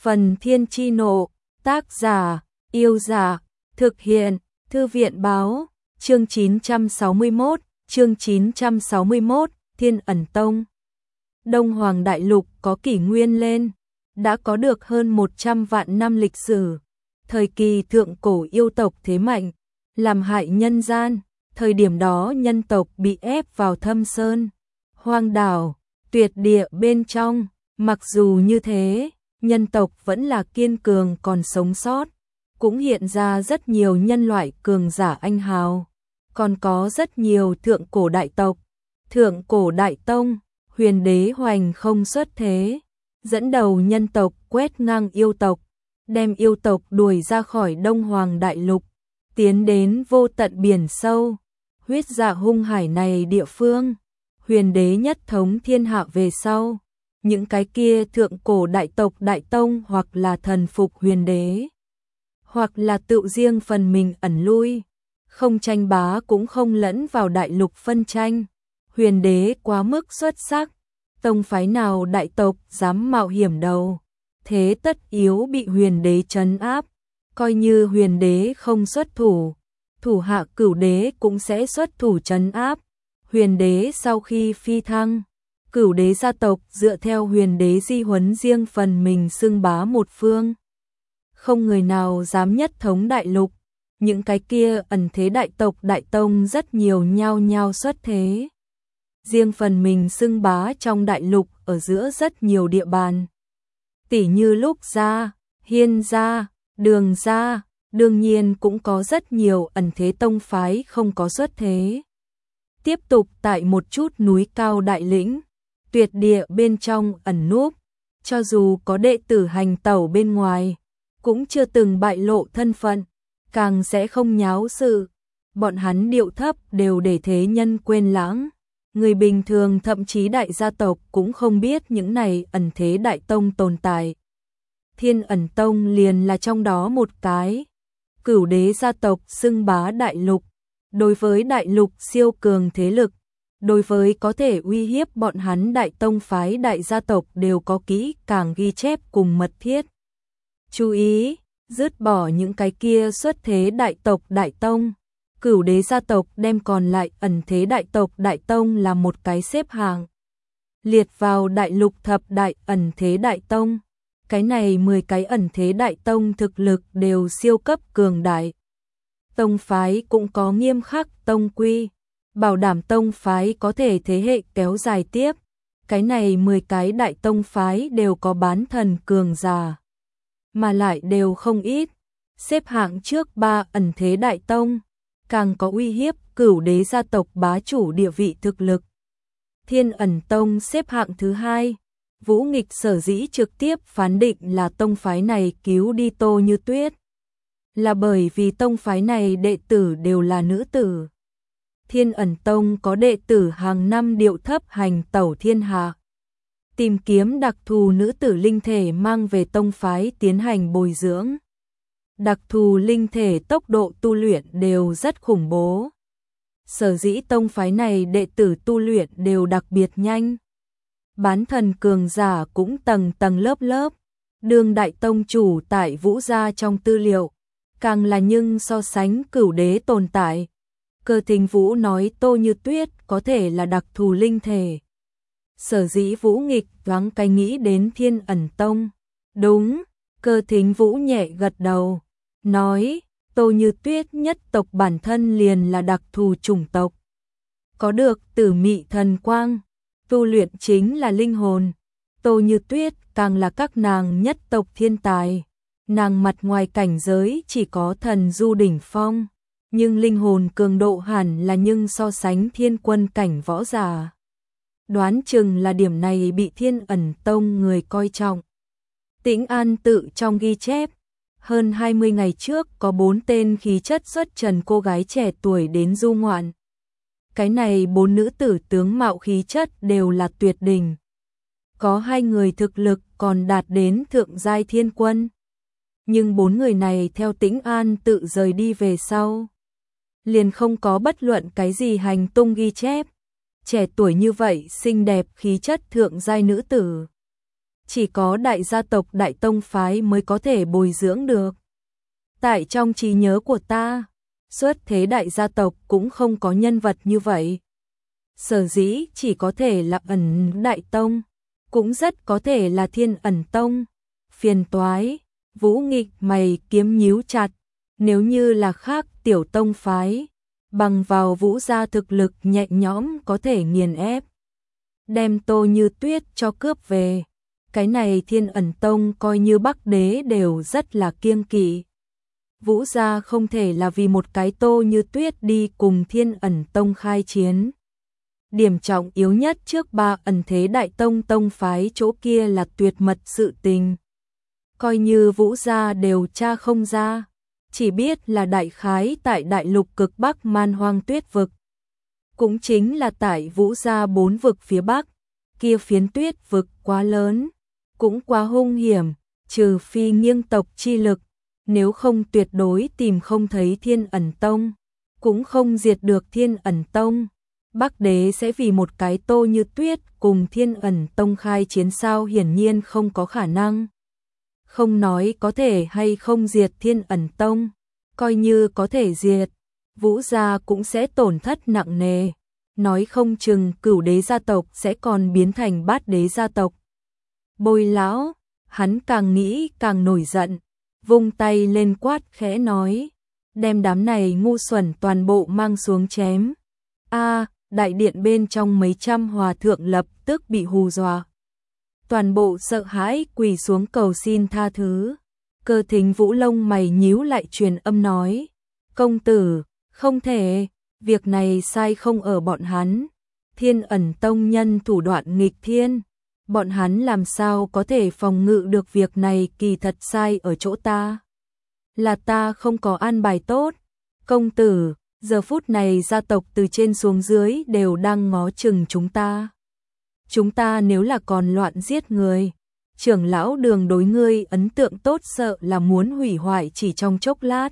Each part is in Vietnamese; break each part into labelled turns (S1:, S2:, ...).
S1: Phần Thiên Chi Nộ, tác giả, Yêu Dạ, thực hiện, Thư viện Báo, chương 961, Thiên Ẩn Tông. Đông Hoàng Đại Lục có kỷ nguyên lên, đã có được hơn 100 vạn năm lịch sử. Thời kỳ thượng cổ yêu tộc thế mạnh, làm hại nhân gian, thời điểm đó nhân tộc bị ép vào thâm sơn, hoang đảo, tuyệt địa bên trong, mặc dù như thế, nhân tộc vẫn là kiên cường còn sống sót, cũng hiện ra rất nhiều nhân loại cường giả anh hào, còn có rất nhiều thượng cổ đại tộc, thượng cổ đại tông, huyền đế hoành không xuất thế, dẫn đầu nhân tộc quét ngang yêu tộc, đem yêu tộc đuổi ra khỏi Đông Hoàng Đại Lục, tiến đến vô tận biển sâu, huyết dạ hung hải này địa phương, huyền đế nhất thống thiên hạ về sau. Những cái kia thượng cổ đại tộc đại tông hoặc là thần phục huyền đế, hoặc là tự riêng phần mình ẩn lui, không tranh bá cũng không lẫn vào đại lục phân tranh. Huyền đế quá mức xuất sắc, tông phái nào đại tộc dám mạo hiểm đầu, thế tất yếu bị huyền đế trấn áp, coi như huyền đế không xuất thủ, thủ hạ cửu đế cũng sẽ xuất thủ trấn áp. Huyền đế sau khi phi thăng, cửu đế gia tộc dựa theo huyền đế di huấn riêng phần mình xưng bá một phương. Không người nào dám nhất thống đại lục, những cái kia ẩn thế đại tộc đại tông rất nhiều nhao nhao xuất thế. Riêng phần mình xưng bá trong đại lục ở giữa rất nhiều địa bàn. Tỉ như Lúc gia, Hiên gia, Đường gia, đương nhiên cũng có rất nhiều ẩn thế tông phái không có xuất thế. Tiếp tục tại một chút núi cao đại lĩnh, tuyệt địa bên trong ẩn núp, cho dù có đệ tử hành tẩu bên ngoài, cũng chưa từng bại lộ thân phận, càng sẽ không nháo sự. Bọn hắn điệu thấp đều để thế nhân quên lãng. Người bình thường thậm chí đại gia tộc cũng không biết những này ẩn thế đại tông tồn tại. Thiên Ẩn Tông liền là trong đó một cái. Cửu đế gia tộc xưng bá đại lục, đối với đại lục siêu cường thế lực, đối với có thể uy hiếp bọn hắn đại tông phái đại gia tộc đều có kỹ càng ghi chép cùng mật thiết. Chú ý, dứt bỏ những cái kia xuất thế đại tộc đại tông, cửu đế gia tộc đem còn lại ẩn thế đại tộc đại tông là một cái xếp hạng. Liệt vào đại lục thập đại ẩn thế đại tông, cái này 10 cái ẩn thế đại tông thực lực đều siêu cấp cường đại. Tông phái cũng có nghiêm khắc tông quy, bảo đảm tông phái có thể thế hệ kéo dài tiếp. Cái này 10 cái đại tông phái đều có bán thần cường giả, mà lại đều không ít. Xếp hạng trước 3 ẩn thế đại tông, càng có uy hiếp cửu đế gia tộc bá chủ địa vị thực lực. Thiên Ẩn Tông xếp hạng thứ 2, Vũ Nghịch sở dĩ trực tiếp phán định là tông phái này cứu đi Tô Như Tuyết, là bởi vì tông phái này đệ tử đều là nữ tử. Thiên Ẩn Tông có đệ tử hàng năm điệu thấp hành tẩu thiên hạ, tìm kiếm đặc thù nữ tử linh thể mang về tông phái tiến hành bồi dưỡng. Đặc thù linh thể tốc độ tu luyện đều rất khủng bố. Sở dĩ tông phái này đệ tử tu luyện đều đặc biệt nhanh. Bán thần cường giả cũng tầng tầng lớp lớp. Đương đại tông chủ tại Vũ gia trong tư liệu, càng là nhưng so sánh cửu đế tồn tại. Cơ Thính Vũ nói Tô Như Tuyết có thể là đặc thù linh thể. Sở dĩ Vũ Nghịch thoáng cái nghĩ đến Thiên Ẩn Tông. Đúng, Cơ Thính Vũ nhẹ gật đầu, nói Tô Như Tuyết nhất tộc bản thân liền là đặc thù chủng tộc. Có được tử mị thần quang, tu luyện chính là linh hồn. Tô Như Tuyết càng là các nàng nhất tộc thiên tài. Nàng mặt ngoài cảnh giới chỉ có thần du đỉnh phong, nhưng linh hồn cường độ hẳn là nhưng so sánh thiên quân cảnh võ giả. Đoán chừng là điểm này bị Thiên Ẩn Tông người coi trọng. Tĩnh An tự trong ghi chép, hơn 20 ngày trước có 4 tên khí chất xuất trần cô gái trẻ tuổi đến du ngoạn. Cái này 4 nữ tử tướng mạo khí chất đều là tuyệt đỉnh. Có 2 người thực lực còn đạt đến thượng giai thiên quân. Nhưng 4 người này theo Tĩnh An tự rời đi về sau, liền không có bất luận cái gì hành tung ghi chép. Trẻ tuổi như vậy xinh đẹp khí chất thượng giai nữ tử, chỉ có đại gia tộc đại tông phái mới có thể bồi dưỡng được. Tại trong trí nhớ của ta, xuất thế đại gia tộc cũng không có nhân vật như vậy. Sở dĩ chỉ có thể là Ẩn Đại Tông, cũng rất có thể là Thiên Ẩn Tông. Phiền toái, Vũ Nghịch mày kiếm nhíu chặt, nếu như là khác tiểu tông phái, bằng vào Vũ gia thực lực nhẹ nhõm có thể nghiền ép, đem Tô Như Tuyết cho cướp về. Cái này Thiên Ẩn Tông coi như Bắc Đế đều rất là kiêng kỵ. Vũ gia không thể là vì một cái Tô Như Tuyết đi cùng Thiên Ẩn Tông khai chiến. Điểm trọng yếu nhất trước ba ẩn thế đại tông tông phái chỗ kia là tuyệt mật sự tình. Coi như Vũ gia đều tra không ra, chỉ biết là đại khái tại đại lục cực Bắc Man Hoang Tuyết vực. Cũng chính là tại Vũ gia 4 vực phía Bắc, kia phiến tuyết vực quá lớn, cũng quá hung hiểm, trừ phi nghiêng tộc chi lực, nếu không tuyệt đối tìm không thấy Thiên Ẩn Tông, cũng không diệt được Thiên Ẩn Tông. Bắc Đế sẽ vì một cái Tô Như Tuyết cùng Thiên Ẩn Tông khai chiến sao? Hiển nhiên không có khả năng. Không nói có thể hay không diệt Thiên Ẩn Tông, coi như có thể diệt, Vũ gia cũng sẽ tổn thất nặng nề, nói không chừng Cửu Đế gia tộc sẽ còn biến thành Bát Đế gia tộc. Bôi lão, hắn càng nghĩ càng nổi giận, vung tay lên quát khẽ nói, đem đám này ngu xuẩn toàn bộ mang xuống chém. Đại điện bên trong mấy trăm hòa thượng lập tức bị hù dọa. Toàn bộ sợ hãi quỳ xuống cầu xin tha thứ. Cơ Thính Vũ lông mày nhíu lại truyền âm nói, công tử, không thể, việc này sai không ở bọn hắn. Thiên Ẩn Tông nhân thủ đoạn nghịch thiên, bọn hắn làm sao có thể phòng ngự được việc này? Kỳ thật sai ở chỗ ta. Là ta không có an bài tốt. Công tử, giờ phút này gia tộc từ trên xuống dưới đều đang ngó chừng chúng ta. Chúng ta nếu là còn loạn giết người, trưởng lão Đường đối ngươi ấn tượng tốt sợ là muốn hủy hoại chỉ trong chốc lát.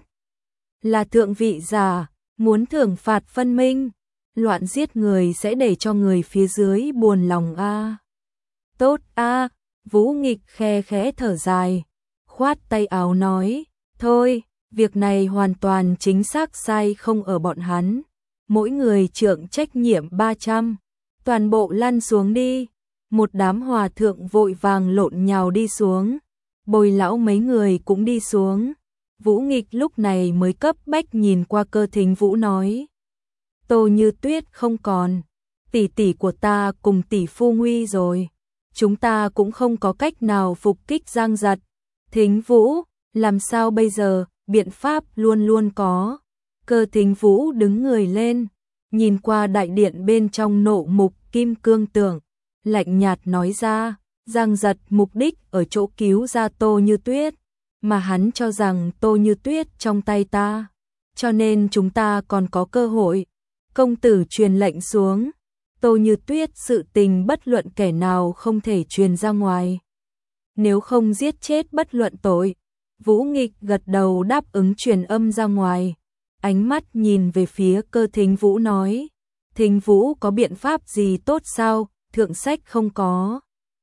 S1: Là thượng vị giả, muốn thưởng phạt phân minh, loạn giết người sẽ để cho người phía dưới buồn lòng a. Tốt a, Vũ Nghịch khe khẽ thở dài, khoát tay áo nói, thôi, việc này hoàn toàn chính xác sai không ở bọn hắn. Mỗi người trượng trách nhiệm 300, toàn bộ lăn xuống đi. Một đám hòa thượng vội vàng lộn nhào đi xuống, Bồi lão mấy người cũng đi xuống. Vũ Nghịch lúc này mới cấp bách nhìn qua Cơ Thính Vũ nói, Tô Như Tuyết không còn, tỷ tỷ của ta cùng tỷ phu nguy rồi, chúng ta cũng không có cách nào phục kích Giang Giật. Thính Vũ, làm sao bây giờ? Biện pháp luôn luôn có. Cơ Thính Vũ đứng người lên, nhìn qua đại điện bên trong nộ mục kim cương tượng, lạnh nhạt nói ra, Giang Giật mục đích ở chỗ cứu ra Tô Như Tuyết, mà hắn cho rằng Tô Như Tuyết trong tay ta, cho nên chúng ta còn có cơ hội. Công tử truyền lệnh xuống, Tô Như Tuyết sự tình bất luận kẻ nào không thể truyền ra ngoài, nếu không giết chết bất luận tội. Vũ Nghịch gật đầu đáp ứng truyền âm ra ngoài, ánh mắt nhìn về phía Cơ Thính Vũ nói, Thính Vũ có biện pháp gì tốt sao? Thượng sách không có,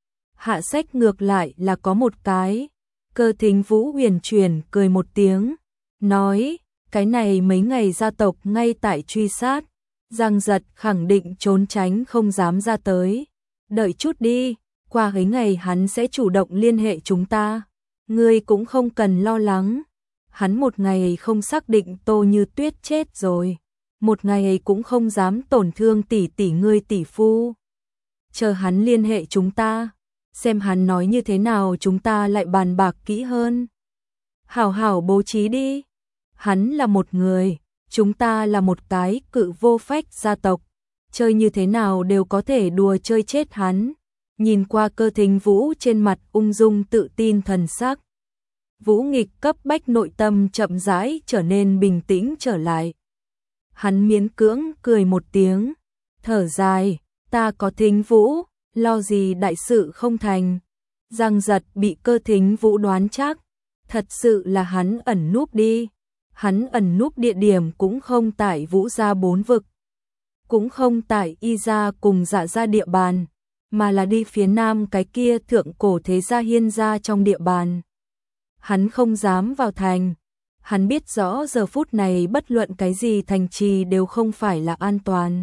S1: hạ sách ngược lại là có một cái. Cơ Thính Vũ huyền chuyển cười một tiếng, nói, cái này mấy ngày gia tộc ngay tại truy sát, Giang Giật khẳng định trốn tránh không dám ra tới, đợi chút đi, qua mấy ngày hắn sẽ chủ động liên hệ chúng ta, ngươi cũng không cần lo lắng. Hắn một ngày không xác định Tô Như Tuyết chết rồi, một ngày cũng không dám tổn thương tỷ tỷ ngươi tỷ phu. Chờ hắn liên hệ chúng ta, xem hắn nói như thế nào chúng ta lại bàn bạc kỹ hơn. Hảo hảo bố trí đi. Hắn là một người, chúng ta là một cái cự vô phách gia tộc, chơi như thế nào đều có thể đùa chơi chết hắn. Nhìn qua Cơ Thính Vũ trên mặt ung dung tự tin thần sắc, Vũ Nghịch cấp bách nội tâm chậm rãi trở nên bình tĩnh trở lại. Hắn miễn cưỡng cười một tiếng, thở dài, ta có Thính Vũ, lo gì đại sự không thành. Giang Giật bị Cơ Thính Vũ đoán chắc, thật sự là hắn ẩn núp đi. Hắn ẩn núp địa điểm cũng không tại Vũ gia 4 vực, cũng không tại Y gia cùng Dạ gia địa bàn, mà là đi phía nam cái kia thượng cổ thế gia Hiên gia trong địa bàn. Hắn không dám vào thành. Hắn biết rõ giờ phút này bất luận cái gì thành trì đều không phải là an toàn.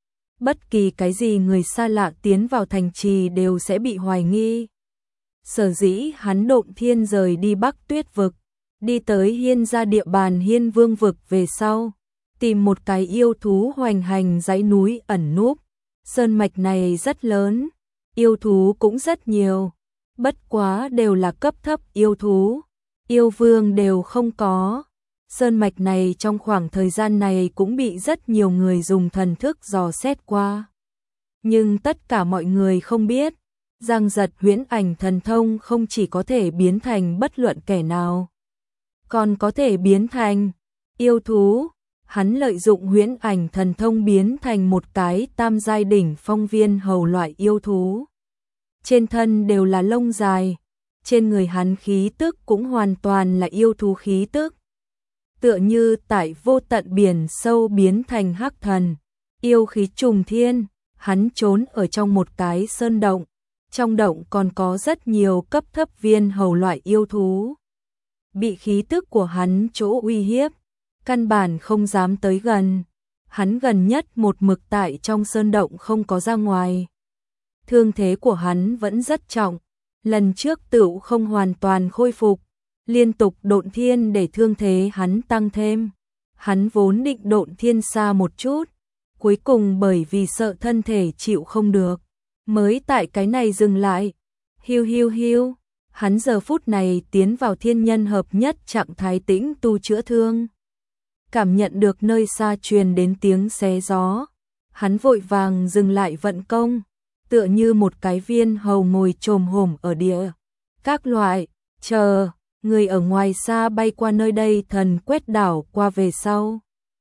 S1: Bất kỳ cái gì người xa lạ tiến vào thành trì đều sẽ bị hoài nghi. Sở dĩ hắn độn thiên rời đi Bắc Tuyết vực, đi tới Hiên gia địa bàn Hiên Vương vực về sau, tìm một cái yêu thú hoành hành dãy núi ẩn núp. Sơn mạch này rất lớn, yêu thú cũng rất nhiều, bất quá đều là cấp thấp yêu thú, yêu vương đều không có. Sơn mạch này trong khoảng thời gian này cũng bị rất nhiều người dùng thần thức dò xét qua. Nhưng tất cả mọi người không biết, Giang Giật huyễn ảnh thần thông không chỉ có thể biến thành bất luận kẻ nào, còn có thể biến thành yêu thú. Hắn lợi dụng huyễn ảnh thần thông biến thành một cái tam giai đỉnh phong viên hầu loại yêu thú. Trên thân đều là lông dài, trên người hắn khí tức cũng hoàn toàn là yêu thú khí tức. Tựa như tại vô tận biển sâu biến thành hắc thần, yêu khí trùng thiên. Hắn trốn ở trong một cái sơn động, trong động còn có rất nhiều cấp thấp viên hầu loại yêu thú. Bị khí tức của hắn chỗ uy hiếp, căn bản không dám tới gần. Hắn gần nhất một mực tại trong sơn động không có ra ngoài. Thương thế của hắn vẫn rất trọng, lần trước tựu không hoàn toàn khôi phục, liên tục độn thiên để thương thế hắn tăng thêm. Hắn vốn định độn thiên xa một chút, cuối cùng bởi vì sợ thân thể chịu không được, mới tại cái này dừng lại. Hiu hiu hiu, hắn giờ phút này tiến vào thiên nhân hợp nhất trạng thái tĩnh tu chữa thương. Cảm nhận được nơi xa truyền đến tiếng xé gió, hắn vội vàng dừng lại vận công, tựa như một cái viên hầu ngồi chồm hổm ở địa. Các loại, chờ, người ở ngoài xa bay qua nơi đây thần quét đảo qua về sau,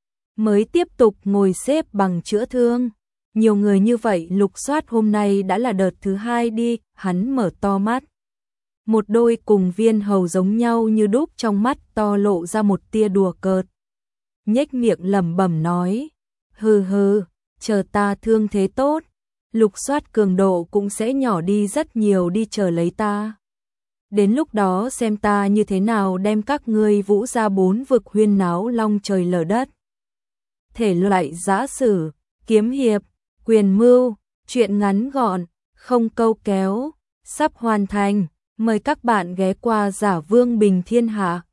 S1: mới tiếp tục ngồi xếp bằng chữa thương. Nhiều người như vậy lục soát hôm nay đã là đợt thứ hai đi. Hắn mở to mắt, một đôi cùng viên hầu giống nhau như đúc trong mắt to lộ ra một tia đùa cợt, nhếch miệng lẩm bẩm nói, hừ hừ, chờ ta thương thế tốt, lục soát cường độ cũng sẽ nhỏ đi rất nhiều, đi chờ lấy ta. Đến lúc đó xem ta như thế nào đem các ngươi vũ ra bốn vực huyên náo long trời lở đất. Thể loại giã sử, kiếm hiệp, quyền mưu, truyện ngắn gọn, không câu kéo, sắp hoàn thành. Mời các bạn ghé qua Giả Vương Bình Thiên Hạ.